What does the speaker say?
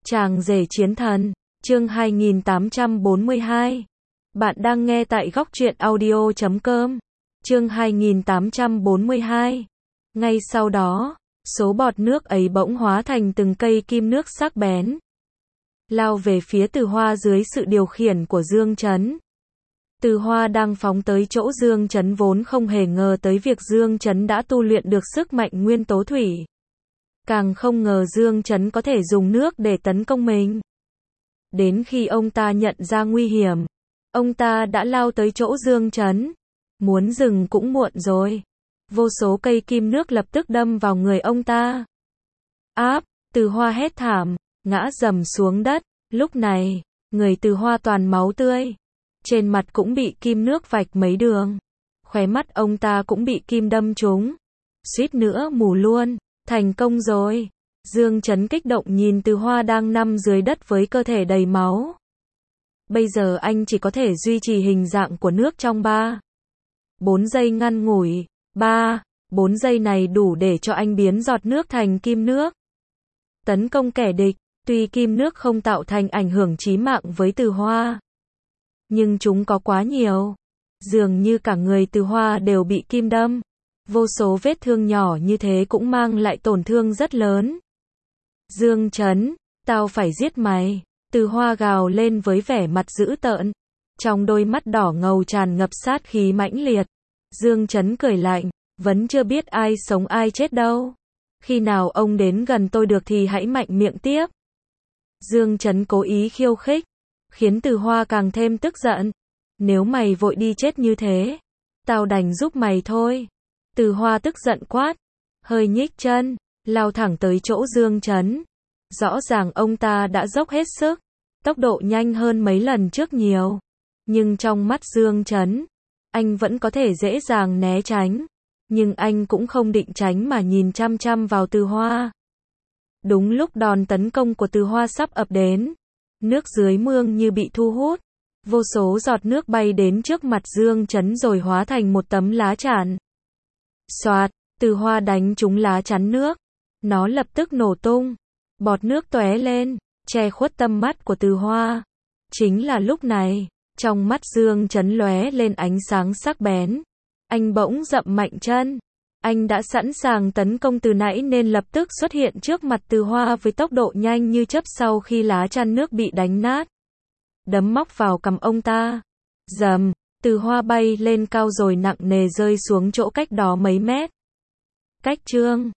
Chàng rể chiến thần, chương 2842. Bạn đang nghe tại góc truyện audio.com. Chương 2842. Ngay sau đó, số bọt nước ấy bỗng hóa thành từng cây kim nước sắc bén, lao về phía Từ Hoa dưới sự điều khiển của Dương Chấn. Từ Hoa đang phóng tới chỗ Dương Chấn vốn không hề ngờ tới việc Dương Chấn đã tu luyện được sức mạnh nguyên tố thủy. Càng không ngờ Dương Chấn có thể dùng nước để tấn công mình. Đến khi ông ta nhận ra nguy hiểm, ông ta đã lao tới chỗ Dương Chấn. Muốn dừng cũng muộn rồi. Vô số cây kim nước lập tức đâm vào người ông ta. Từ Hoa hét thảm, ngã rầm xuống đất. Lúc này, người Từ Hoa toàn máu tươi. Trên mặt cũng bị kim nước vạch mấy đường. Khóe mắt ông ta cũng bị kim đâm trúng. Suýt nữa mù luôn. Thành công rồi. Dương Chấn kích động nhìn Từ Hoa đang nằm dưới đất với cơ thể đầy máu. Bây giờ anh chỉ có thể duy trì hình dạng của nước trong 4 giây ngắn ngủi. 4 giây này đủ để cho anh biến giọt nước thành kim nước. Tấn công kẻ địch. Tuy kim nước không tạo thành ảnh hưởng chí mạng với Từ Hoa, nhưng chúng có quá nhiều. Dường như cả người Từ Hoa đều bị kim đâm. Vô số vết thương nhỏ như thế cũng mang lại tổn thương rất lớn. Dương Chấn, tao phải giết mày. Từ Hoa gào lên với vẻ mặt dữ tợn. Trong đôi mắt đỏ ngầu tràn ngập sát khí mãnh liệt. Dương Chấn cười lạnh, vẫn chưa biết ai sống ai chết đâu. Khi nào ông đến gần tôi được thì hãy mạnh miệng tiếp. Dương Chấn cố ý khiêu khích, khiến Từ Hoa càng thêm tức giận. Nếu mày vội đi chết như thế, tao đành giúp mày thôi. Từ Hoa tức giận quát, hơi nhích chân, lao thẳng tới chỗ Dương Chấn. Rõ ràng ông ta đã dốc hết sức, tốc độ nhanh hơn mấy lần trước nhiều. Nhưng trong mắt Dương Chấn, anh vẫn có thể dễ dàng né tránh. Nhưng anh cũng không định tránh mà nhìn chăm chăm vào Từ Hoa. Đúng lúc đòn tấn công của Từ Hoa sắp ập đến, nước dưới mương như bị thu hút. Vô số giọt nước bay đến trước mặt Dương Chấn rồi hóa thành một tấm lá chắn. Xoạt, Từ Hoa đánh trúng lá chắn nước. Nó lập tức nổ tung. Bọt nước tóe lên, che khuất tầm mắt của Từ Hoa. Chính là lúc này, trong mắt Dương Chấn lóe lên ánh sáng sắc bén. Anh bỗng dậm mạnh chân. Anh đã sẵn sàng tấn công từ nãy nên lập tức xuất hiện trước mặt Từ Hoa với tốc độ nhanh như chớp sau khi lá chắn nước bị đánh nát. Đấm móc vào cằm ông ta. Rầm, Từ Hoa bay lên cao rồi nặng nề rơi xuống chỗ cách đó mấy mét. Cách chương